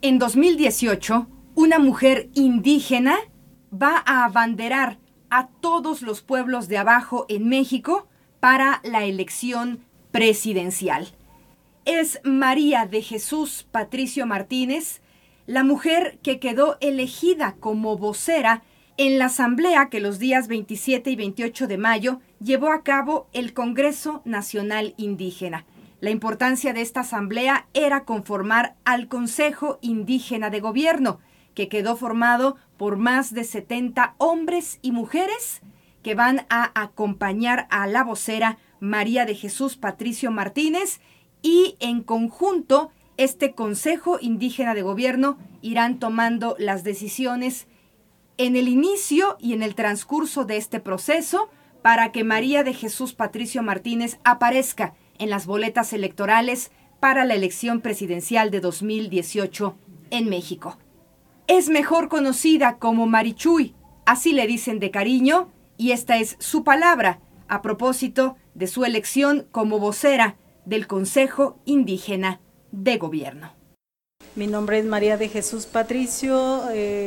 En 2018, una mujer indígena va a abanderar a todos los pueblos de abajo en México para la elección presidencial. Es María de Jesús Patricio Martínez, la mujer que quedó elegida como vocera en la asamblea que los días 27 y 28 de mayo llevó a cabo el Congreso Nacional Indígena. La importancia de esta asamblea era conformar al Consejo Indígena de Gobierno, que quedó formado por más de 70 hombres y mujeres que van a acompañar a la vocera María de Jesús Patricio Martínez, y en conjunto este Consejo Indígena de Gobierno irán tomando las decisiones en el inicio y en el transcurso de este proceso para que María de Jesús Patricio Martínez aparezca en las boletas electorales para la elección presidencial de 2018 en México. Es mejor conocida como Marichuy, así le dicen de cariño, y esta es su palabra a propósito de su elección como vocera del Consejo Indígena de Gobierno. Mi nombre es María de Jesús Patricio,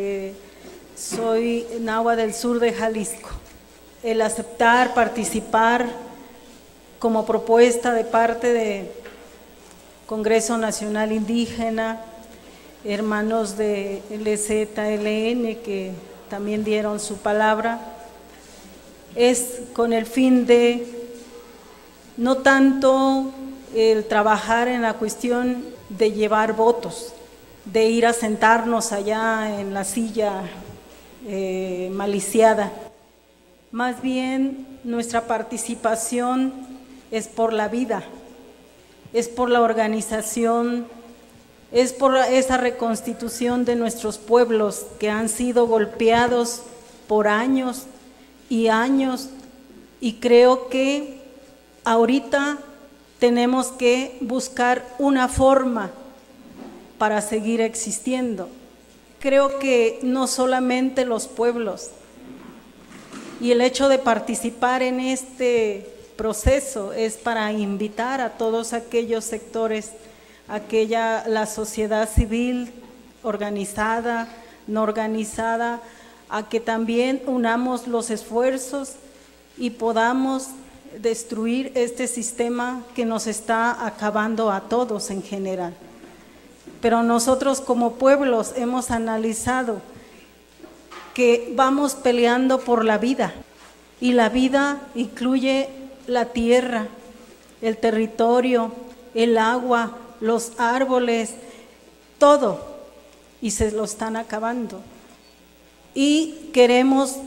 soy nahua del sur de Jalisco. El aceptar, participar como propuesta de parte de Congreso Nacional Indígena, hermanos de LZLN que también dieron su palabra, es con el fin de no tanto el trabajar en la cuestión de llevar votos, de ir a sentarnos allá en la silla maliciada. Más bien nuestra participación es por la vida, es por la organización, es por esa reconstitución de nuestros pueblos que han sido golpeados por años y años, y creo que ahorita tenemos que buscar una forma para seguir existiendo. Creo que no solamente los pueblos, y el hecho de participar en este proceso es para invitar a todos aquellos sectores, la sociedad civil organizada, no organizada, a que también unamos los esfuerzos y podamos destruir este sistema que nos está acabando a todos en general. Pero nosotros como pueblos hemos analizado que vamos peleando por la vida, y la vida incluye la tierra, el territorio, el agua, los árboles, todo, y se lo están acabando. Y queremos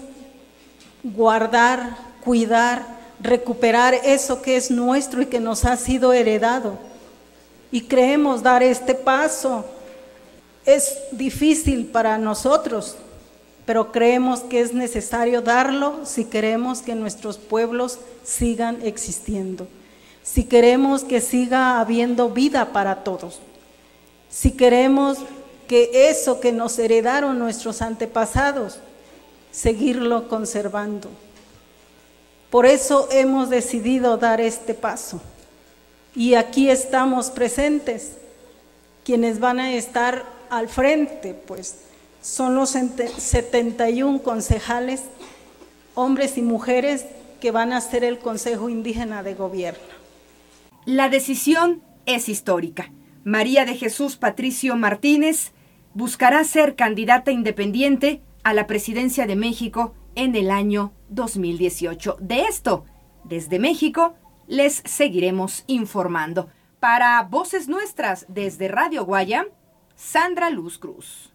guardar, cuidar, recuperar eso que es nuestro y que nos ha sido heredado. Y creemos dar este paso. Es difícil para nosotros, pero creemos que es necesario darlo si queremos que nuestros pueblos sigan existiendo, si queremos que siga habiendo vida para todos, si queremos que eso que nos heredaron nuestros antepasados, seguirlo conservando. Por eso hemos decidido dar este paso. Y aquí estamos presentes. Quienes van a estar al frente, pues, son los 71 concejales, hombres y mujeres, que van a ser el Consejo Indígena de Gobierno. La decisión es histórica. María de Jesús Patricio Martínez buscará ser candidata independiente a la presidencia de México en el año 2018. De esto, desde México, les seguiremos informando. Para Voces Nuestras, desde Radio Guaya, Sandra Luz Cruz.